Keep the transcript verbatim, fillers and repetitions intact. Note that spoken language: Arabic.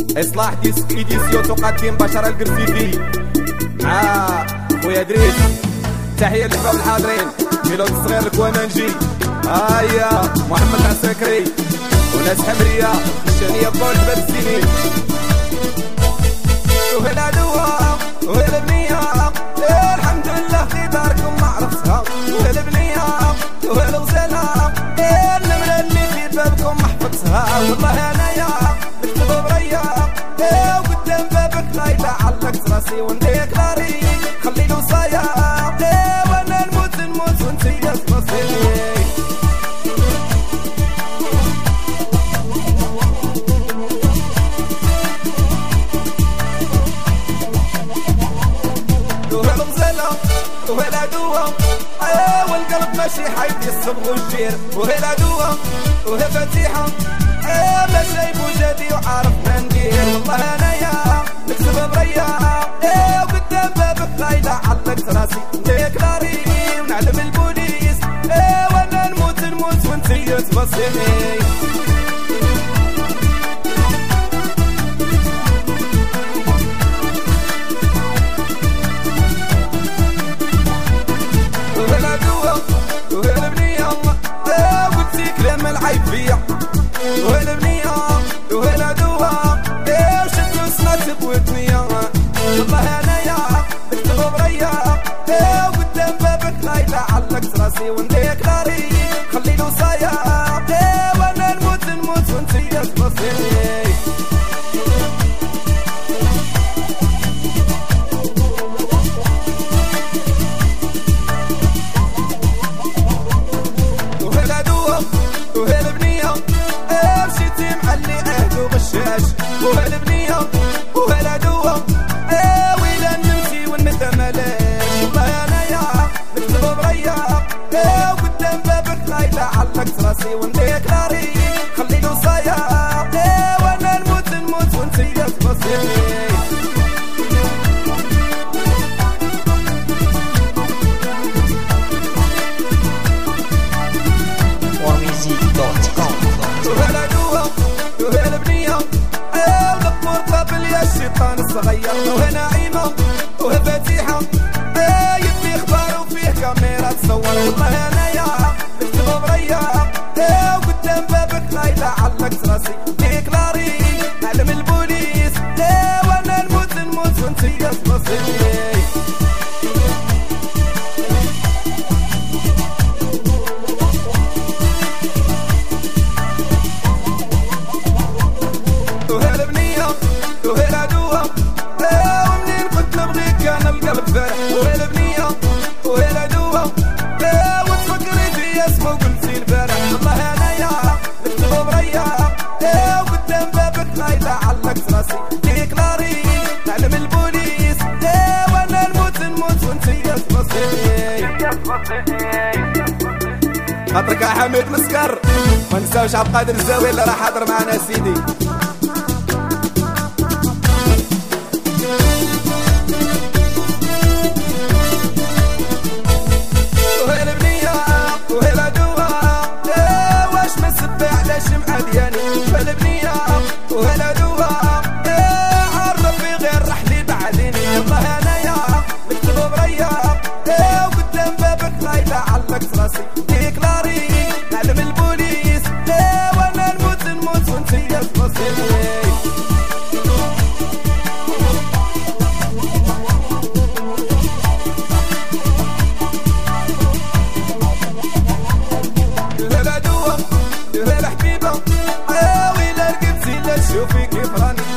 إصلاح ديسك إيديسيو تقدم بشر القرسيفي مع خويا دريس. تحية للشباب الحاضرين، ميلود الصغير الكوانانجي، هيا محمد عساكري وناس حمرية الشهية بول باب السنين. وهي العدوة وهي البنية، الحمد لله في داركم ما عرفتها. وهي البنية وهي الغزالة، النمرة اللي في بابكم ما حفظتها. والله انايا نكتب بريا وقدام بابك لايلة علقت راسي ونديك ناري خلي له صايا، وانا نموت نموت وانتيا تبصيني. وهي الغزالة وهي العدوة، ايه والقلب ماشي حيد يصبغ الجير. وهي العدوة وهي فتيحة، ايه ما شايف وجدي وعارف ما ندير. والله انايا نكتب بريا ايه وقدام بابك لايلة علقت راسي نديك ناري ونعلم البوليس، ايه وانا نموت نموت وانتي تبصيني. وهي العدوة وهي البنية، ايه قلتي كلام العيب فيا. وهي البنية وهي العدوة، ايه وشدو سنات بودنيا. والله انايا نكتب بريا ايه وقدام بابك لايلة علقت راسي ونديك ناري خلي له صايا، ايه وانا نموت نموت وانتي تبصيني. وهي العدوة وهي البنية، ايه مشيتي معلي عهد وغشاش. وهي البنية وهي العدوة، ايه ويلا نمشي والندى ملاش. والله انايا نكتب بريا ايه وقدام بابك لايلة علقت راسي ونديك ناري خلي له صايا، ايه وانا نموت نموت وانتي تبصيني. وهي العدوة وهي البنية، ايه الغفور قابل يا الشيطان الصغير. وهي نعيمة وهي فتيحة، ايه يدي اخبار وفيه كاميرا تصور. والله انايا نكتب بريا ايه وقدام بابك لايلة علقت راسي نديك ناري نعلم البوليس، ايه وانا نموت نموت وانتي تبصيني. وهي البنية وهي العدوة، ايه ومنين كنت نبغيك كان القلب فرح. وهي البنية وهي العدوة، ايه وتفكري في اسمه وقلتي البارح. والله انايا نكتب بريا ايه وقدام بابك لايلة علقت راسي نديك ناري نعلم البوليس، ايه وانا نموت نموت وانتي تبصيني. خاطرك يا حميد مسكر، ما نساوش عبد القادر الزاوية اللي راح حاضر معنا سيدي. وهي البنية وهي العدوة، ايه واش ما نسبي على شمعة ديالي. وهي البنية وهي العدوة، ايه عرف في غير رحلي بعديني. والله انايا نكتب بريا ايه وقدام بابك لايلة علقت راسي نديك ناري نعلم البوليس، ايه وانا نموت نموت وانتي تبصيني. وهي العدوة وهي الحبيبة، ايه ويلا رقبتي لا تشوفي كيف راني